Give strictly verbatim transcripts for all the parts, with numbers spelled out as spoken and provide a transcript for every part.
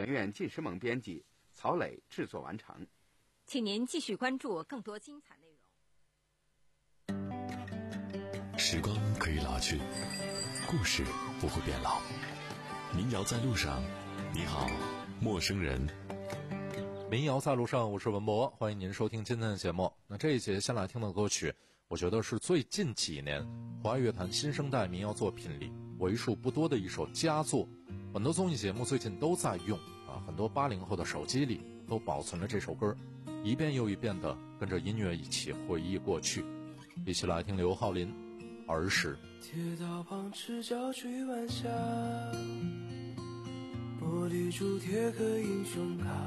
文苑纪实盟编辑，曹磊制作完成。 请您继续关注更多精彩内容。时光可以老去，故事不会变老。民谣在路上，你好，陌生人。 民谣在路上，我是文博，欢迎您收听今天的节目。那这一节先来听的歌曲，我觉得是最近几年华语乐坛新生代民谣作品里为数不多的一首佳作。很多综艺节目最近都在用啊，很多八零后的手机里都保存了这首歌，一遍又一遍的跟着音乐一起回忆过去。一起来听刘浩林《儿时》。 铁道旁赤脚追晚霞，玻璃珠铁壳英雄卡，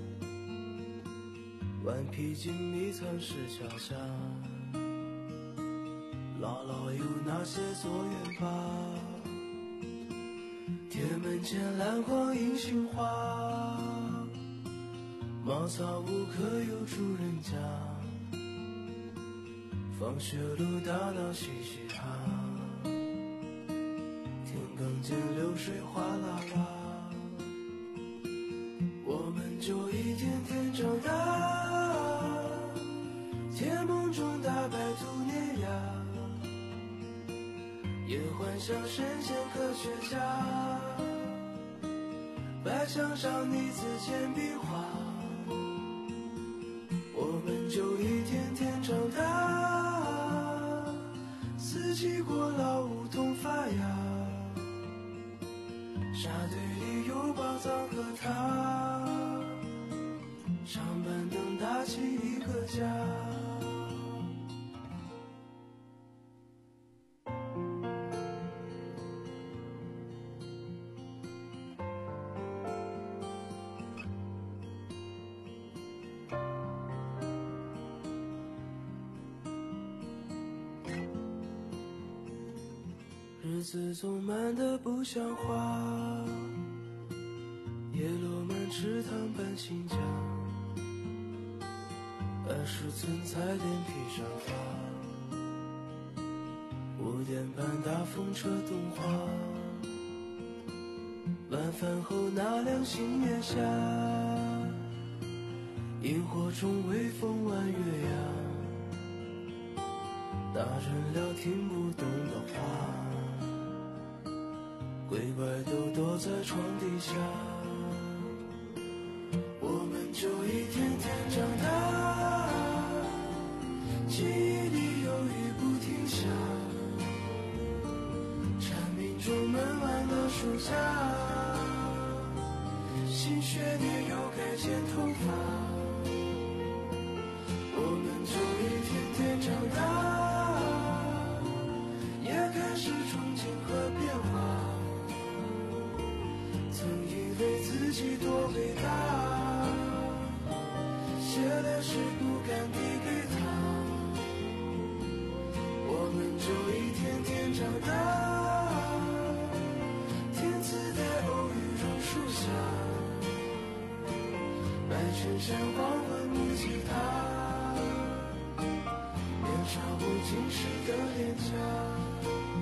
顽皮筋迷藏石桥下，姥姥有那些作业吧，铁门前篮筐银杏花，茅草屋可有住人家，放学路打闹嘻嘻哈，田埂间流水哗啦啦，我们就一天天长大，甜梦中大白兔碾压，也幻想神仙科学家，白墙上泥字铅笔画，我们就一天天长大，四季过老梧桐发芽，沙堆里有宝藏和他，长板凳搭起一个家。日子总慢得不像话，叶落满池塘搬新家，二十寸彩电披上发，五点半大风车动画，晚饭后那凉星月下，萤火虫微风弯月牙，大人聊听不懂的话，鬼怪都躲在床底下，我们就一天天长大，记忆里有雨不停下，蝉鸣中闷完了暑假，新学年又该剪头发，我们就一天天长大，也开始憧憬和变化，曾以为自己多伟大，写的诗不敢递给他，我们就一天天长大，天赐的偶遇榕树下，白衬衫黄昏木吉他，年少不经事的脸颊。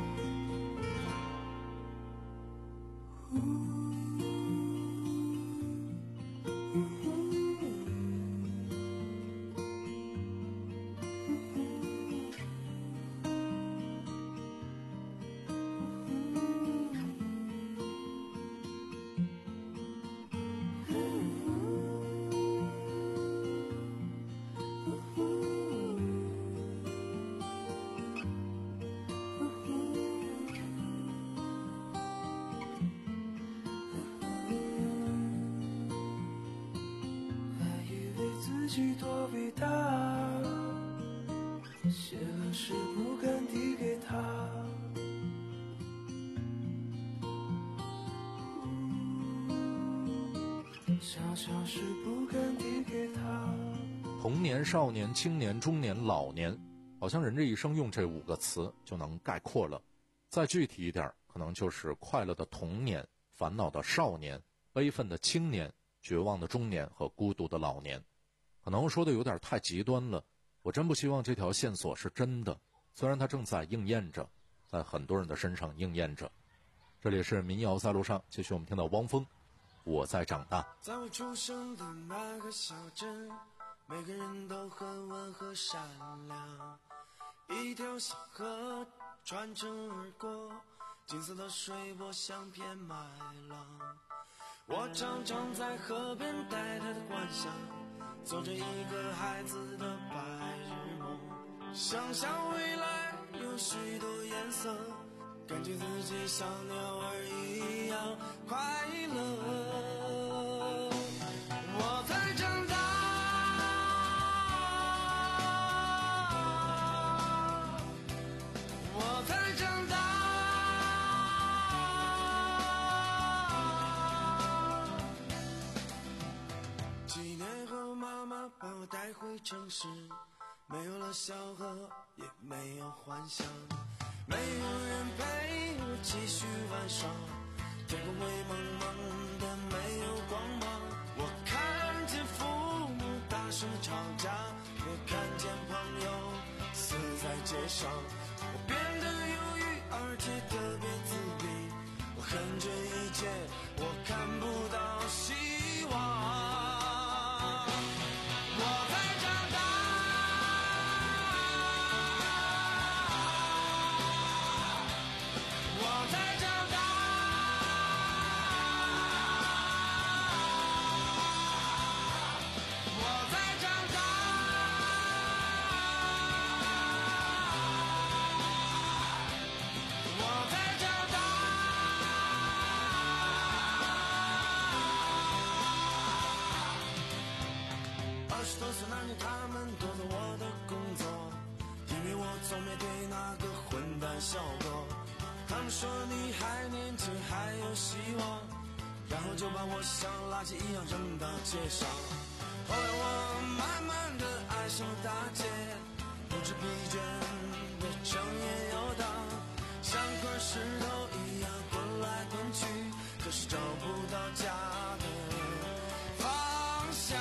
多伟大，写了诗不敢递给他，小小事不敢递给他。 童年、少年、青年、中年、老年，好像人这一生用这五个词就能概括了。再具体一点，可能就是快乐的童年、烦恼的少年、悲愤的青年、绝望的中年和孤独的老年。可能说的有点太极端了，我真不希望这条线索是真的，虽然它正在应验着，在很多人的身上应验着。这里是民谣在路上，继续我们听到汪峰， 我在长大。 在我出生的那个小镇，每个人都很温和善良，一条小河穿城而过，金色的水波像片麦浪。我常常在河边呆呆的幻想，做着一个孩子的白日梦，想象未来有许多颜色，感觉自己像鸟儿一样快乐。我在长大，我在长大，几年后妈妈把我带回城市，没有了小河，也没有幻想，没有人陪我继续玩耍，天空灰蒙蒙的没有光芒。我看见父母大声吵架，我看见朋友死在街上，我变得忧郁而且特别自闭，我恨这一切，我看不到希望。笑过，他们说你还年轻还有希望，然后就把我像垃圾一样扔到街上。后来我慢慢的爱上了大街，不知疲倦的整夜游荡，像块石头一样滚来滚去，可是找不到家的方向。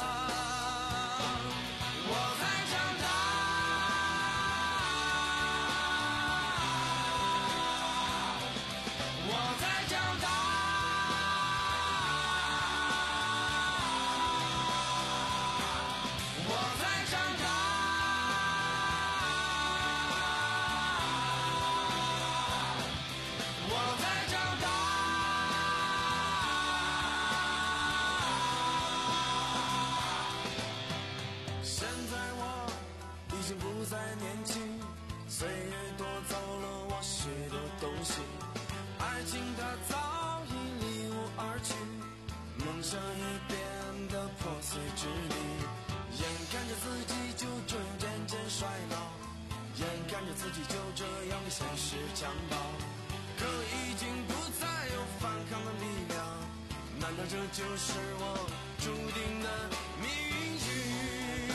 自己就这样被现实强暴，可已经不再有反抗的力量，难道这就是我注定的命运？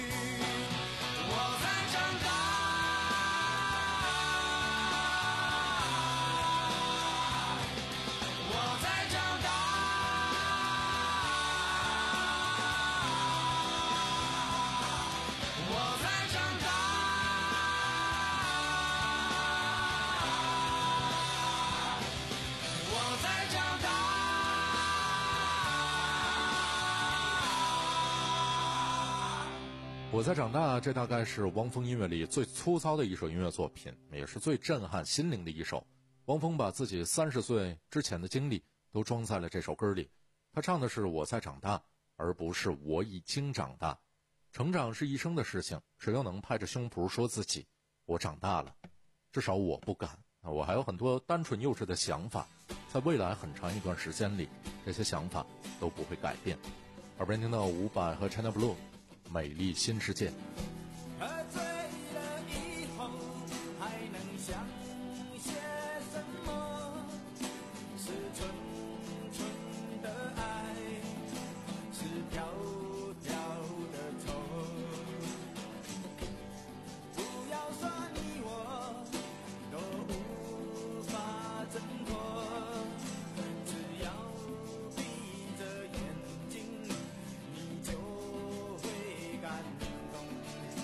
我在长大，我在长大，我在长大。 我在长大，这大概是汪峰音乐里最粗糙的一首音乐作品，也是最震撼心灵的一首。汪峰把自己三十岁之前的经历都装在了这首歌里，他唱的是我在长大，而不是我已经长大。成长是一生的事情，谁又能拍着胸脯说自己我长大了？至少我不敢。我还有很多单纯幼稚的想法，在未来很长一段时间里，这些想法都不会改变。耳边听到伍佰和 China Blue美丽新世界。 喝醉了以后还能想些什么？是纯纯的爱，是飘飘的愁。不要说你我都无法挣脱，只要闭着眼睛你就会感动。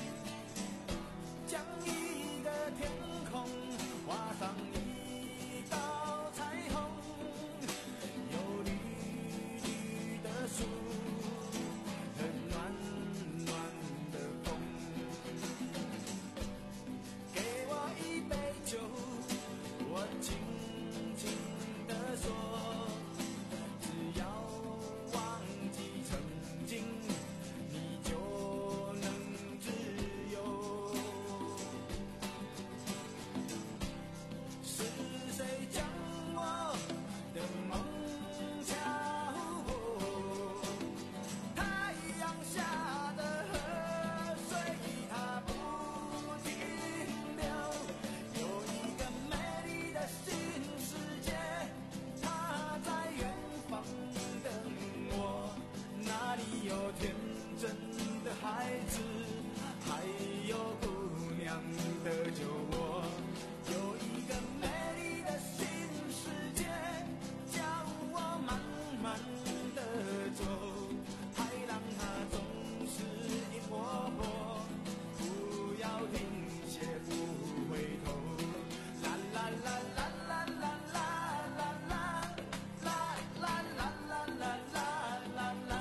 孩子，还有姑娘的酒窝，有一个美丽的新世界，叫我慢慢的走，海浪它总是一波波，不要停歇不回头，啦啦啦啦啦啦啦啦啦啦啦啦啦啦啦啦。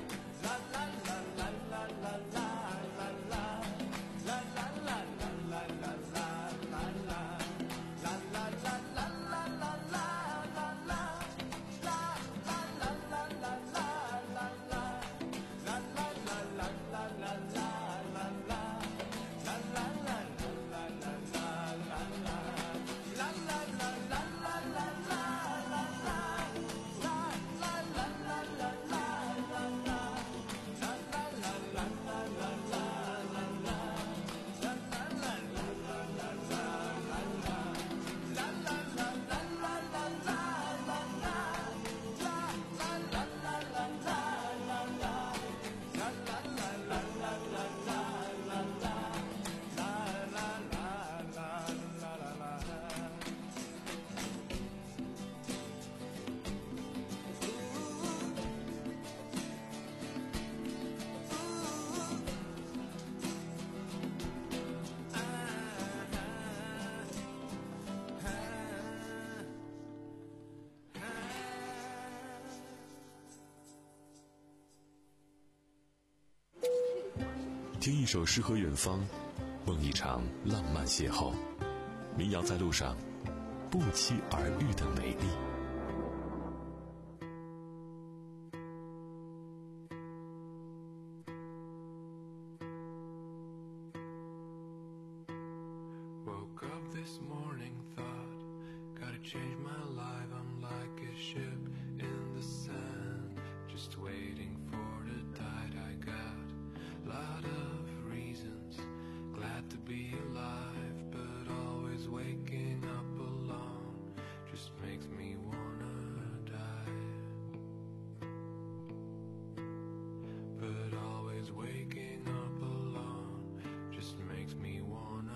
听一首诗和远方，梦一场浪漫邂逅。民谣在路上，不期而遇的美丽。 Woke up this morning, thought, gotta change my life. I'm like a ship in the sand, just waiting for the tide. I got a lot of reasons, glad to be alive, but always waking up alone just makes me wanna die. But always waking up alone just makes me wanna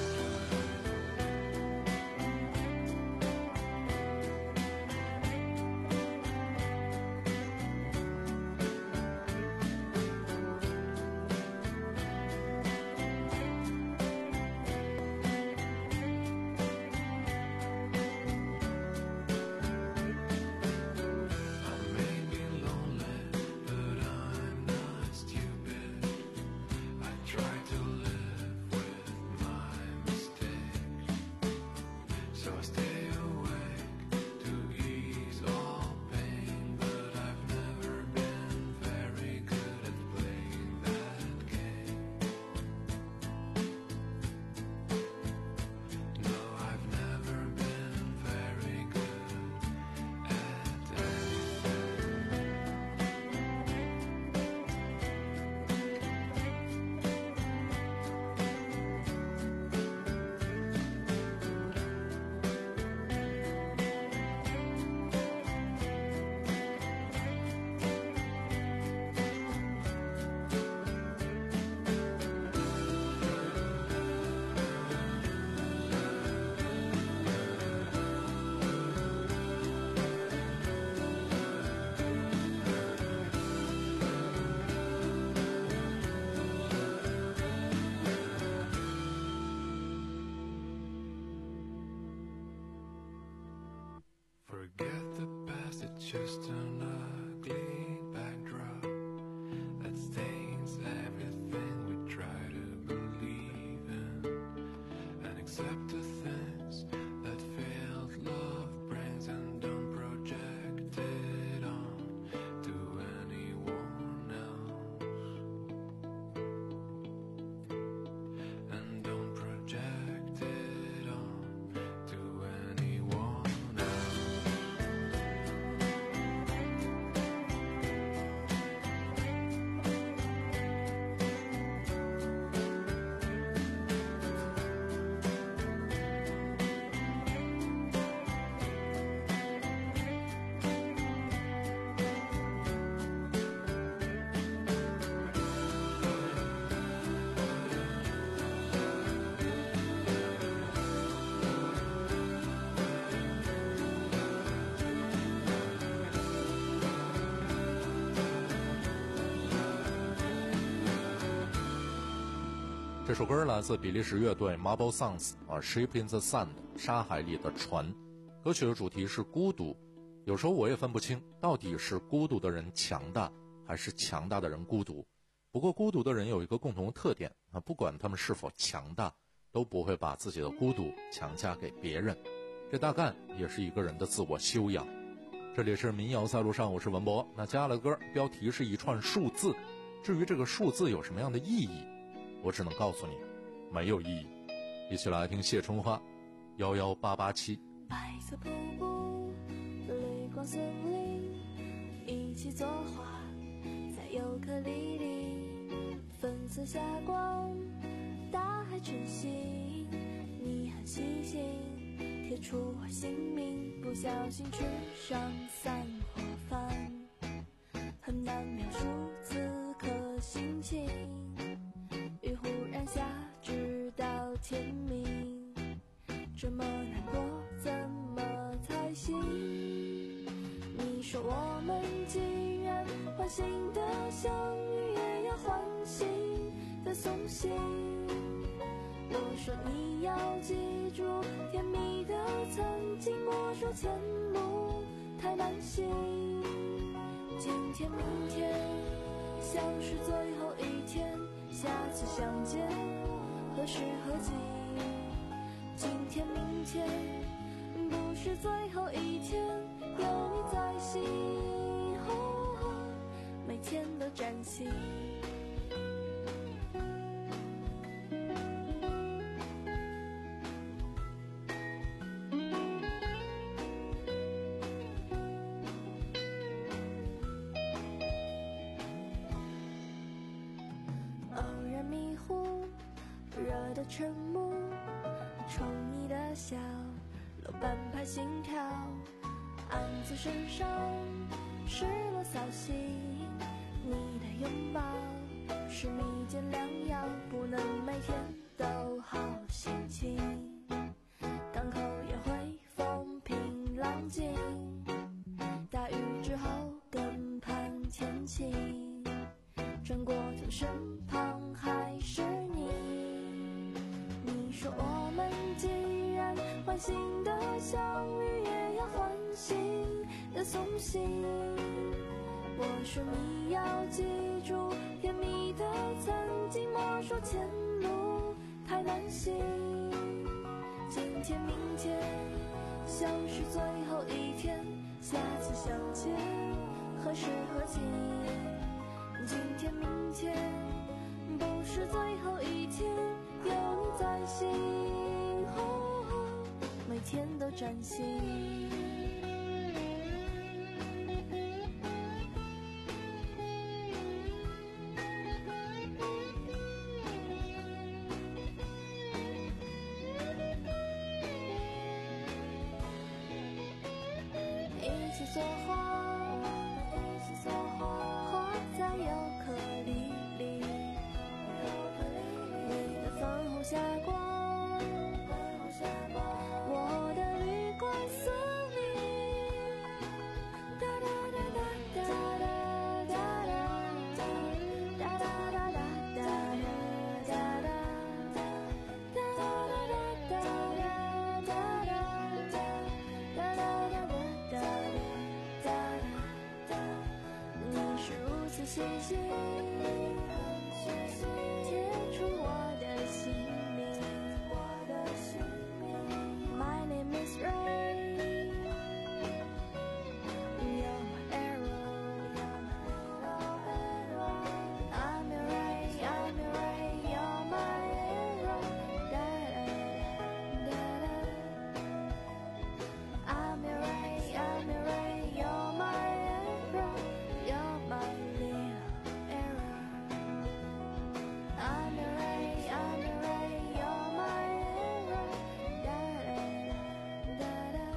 forget the past. It's just an ugly backdrop that stains everything we try to believe in, and accept the things that failed love brings, and don't project it on to anyone else, and don't project it on to anyone else. 这首歌来自比利时乐队 Marble Sons 啊 Ship in the Sand 沙海里的船。歌曲的主题是孤独，有时候我也分不清到底是孤独的人强大还是强大的人孤独。不过孤独的人有一个共同的特点啊，不管他们是否强大，都不会把自己的孤独强加给别人，这大概也是一个人的自我修养。这里是民谣在路上，我是文博。那接下来的歌标题是一串数字，至于这个数字有什么样的意义，我只能告诉你，没有意义。一起来听谢春花幺幺八八七。 白色瀑布，绿光森林，一起作画在尤克里里，粉色霞光，大海晨曦，你很细心，贴出我姓名，不小心吃上散伙饭，很难描述此刻心情，雨忽然下直到天明，这么难过怎么才行？你说我们既然欢欣的相遇，也要欢欣的送行。我说你要记住甜蜜的曾经，我说前路太难行。今天明天像是最后一天，下次相见何时何地？今天明天不是最后一天，有你在心，哦，每天都崭新。热的沉默，宠你的笑，漏半拍心跳，暗自身上失落扫兴，你的拥抱是蜜饯良药，不能每天都好心情，港口也会风平浪静，大雨之后更盼天晴，转过头身旁还是你。你说我们既然欢欣的相遇，也要欢欣的送行。我说你要记住甜蜜的曾经，我说前路太难行。今天明天像是最后一天，下次相见何时何地？今天明天不是最后一天，有你在心，哦，每天都崭新。一起作画，一起作画，画在尤克里里，你的粉红霞光，我的绿光森林，哒哒哒哒哒哒哒哒哒哒哒哒哒你是如此细心，贴出我的姓名。My name is Ray, you're my arrow. I'm your Ray, I'm your Ray, you're my arrow. Da da da da. I'm your Ray, I'm your Ray, you're my arrow, you're my little arrow. I'm your Ray, I'm your Ray, you're my arrow. Da da da da.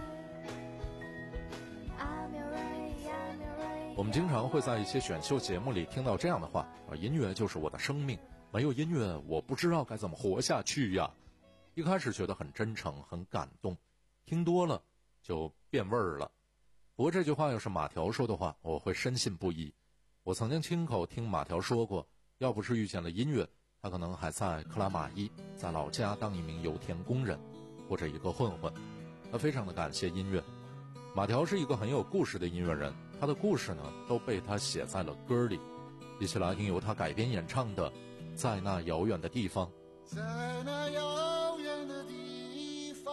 I'm your Ray, I'm your Ray. 我们经常会在一些选秀节目里听到这样的话啊，音乐就是我的生命，没有音乐我不知道该怎么活下去呀。一开始觉得很真诚很感动，听多了就变味儿了。不过这句话要是马条说的话，我会深信不疑。我曾经亲口听马条说过，要不是遇见了音乐， 他可能还在克拉玛依，在老家当一名油田工人，或者一个混混。他非常的感谢音乐。马条是一个很有故事的音乐人，他的故事呢都被他写在了歌里。一起来听由他改编演唱的《在那遥远的地方》。 在那遥远的地方，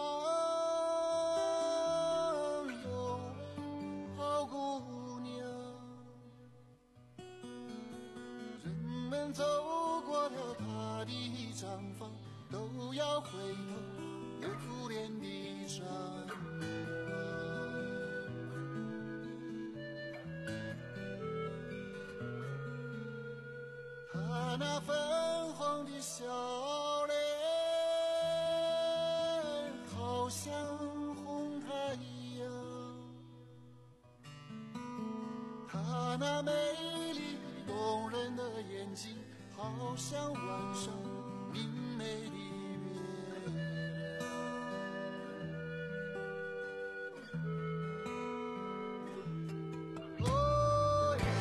有好姑娘，人们走过了她的毡房，都要回头，有苦恋的张她那粉红的笑脸，好像红太阳。她那美丽动人的眼睛，好像晚上明媚的月亮。哦耶，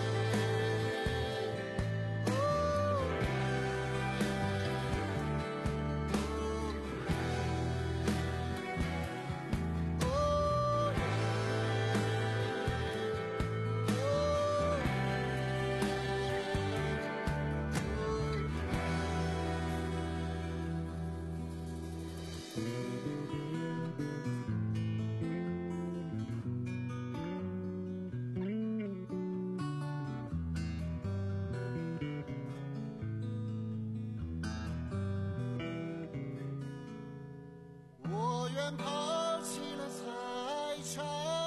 我愿抛弃了财产，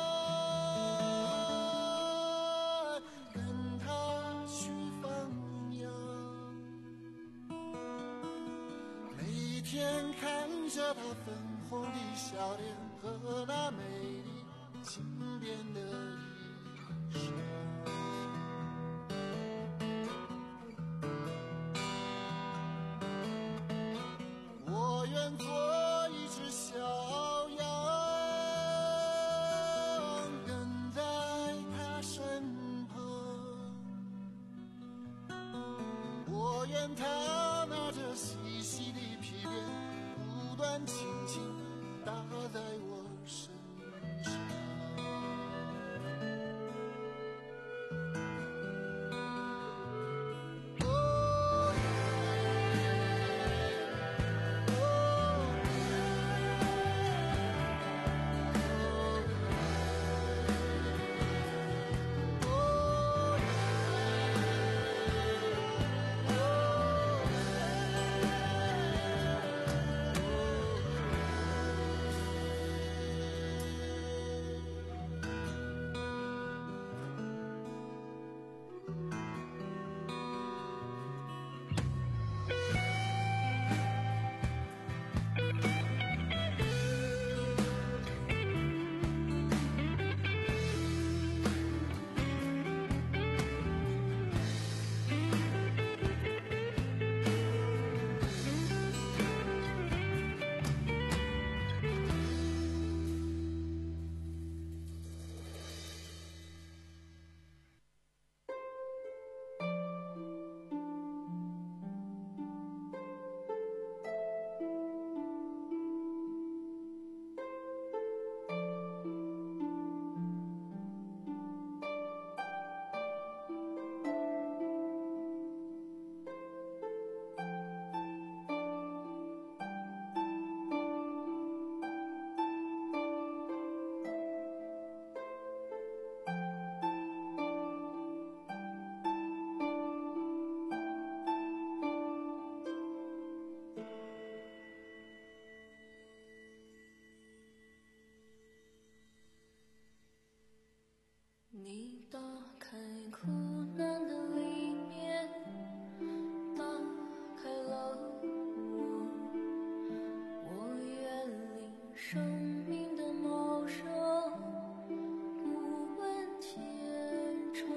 跟他去放羊。每天看着他粉红的笑脸和那美丽轻便的衣裳。我愿做一只小羊，跟在他身旁。我愿他拿着细细的皮鞭，不断轻轻打在我身上。哦你打开苦难的里面，打开了我，我远离生命的茂盛，不问前程，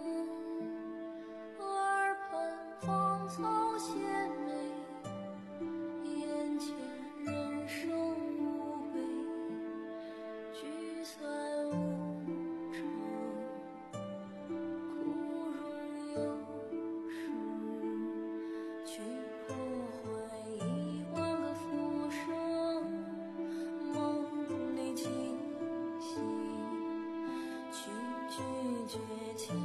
耳畔芳草鲜美，眼前人生无悲，聚散无常，苦荣有数，去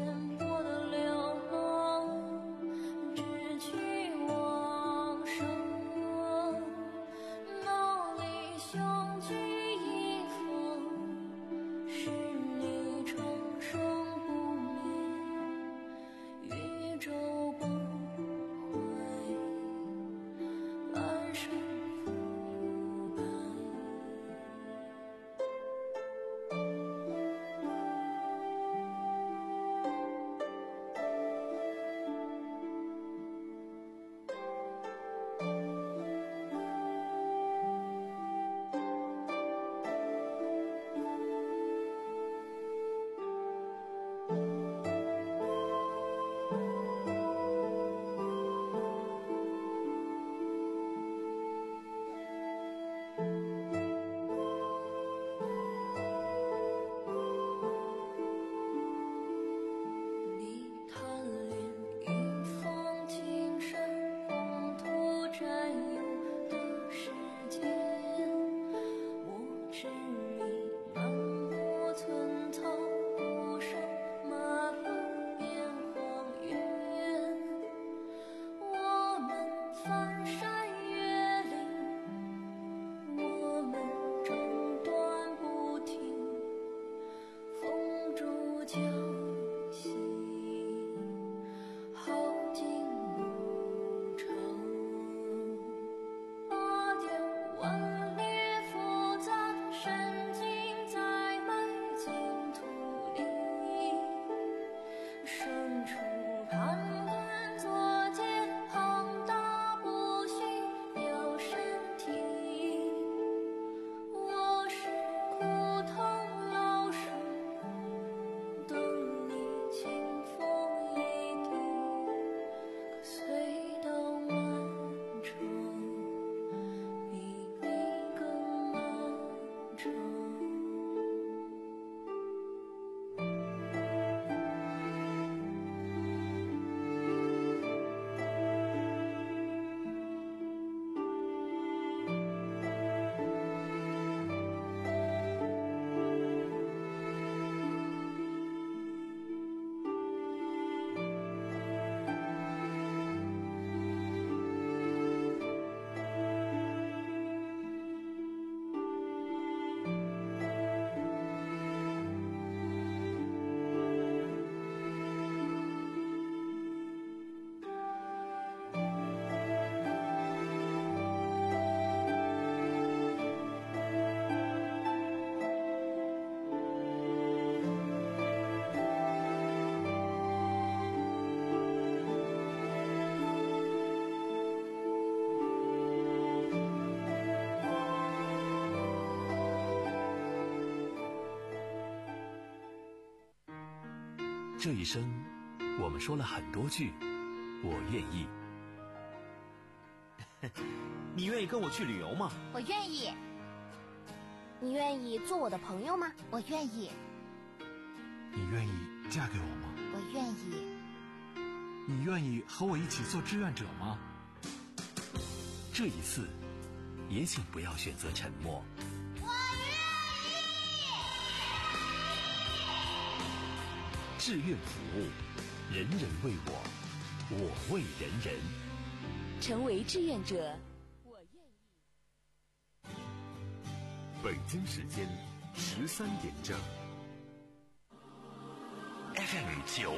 这一生，我们说了很多句“我愿意”。 你愿意跟我去旅游吗？ 我愿意。你愿意做我的朋友吗？我愿意。 你愿意嫁给我吗？ 我愿意。 你愿意和我一起做志愿者吗？ 这一次，也请不要选择沉默。志愿服务，人人为我，我为人人。 成为志愿者，我愿意。 北京时间十三点整。 F M 九